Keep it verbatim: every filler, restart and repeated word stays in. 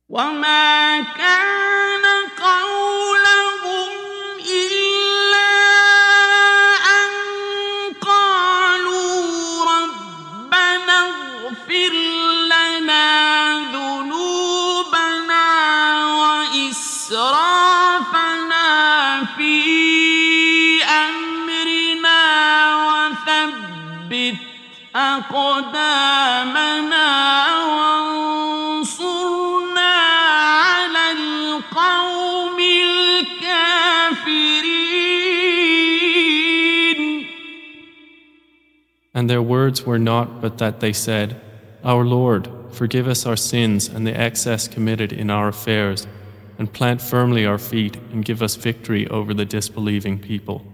وما كان قولهم إلا أن قالوا ربنا اغفر لنا ذنوبنا وإسرافنا في أمرنا وثبت أقدامنا وانصرنا على القوم الكافرين. And their words were not but that they said, Our Lord, forgive us our sins and the excess committed in our affairs, and plant firmly our feet and give us victory over the disbelieving people.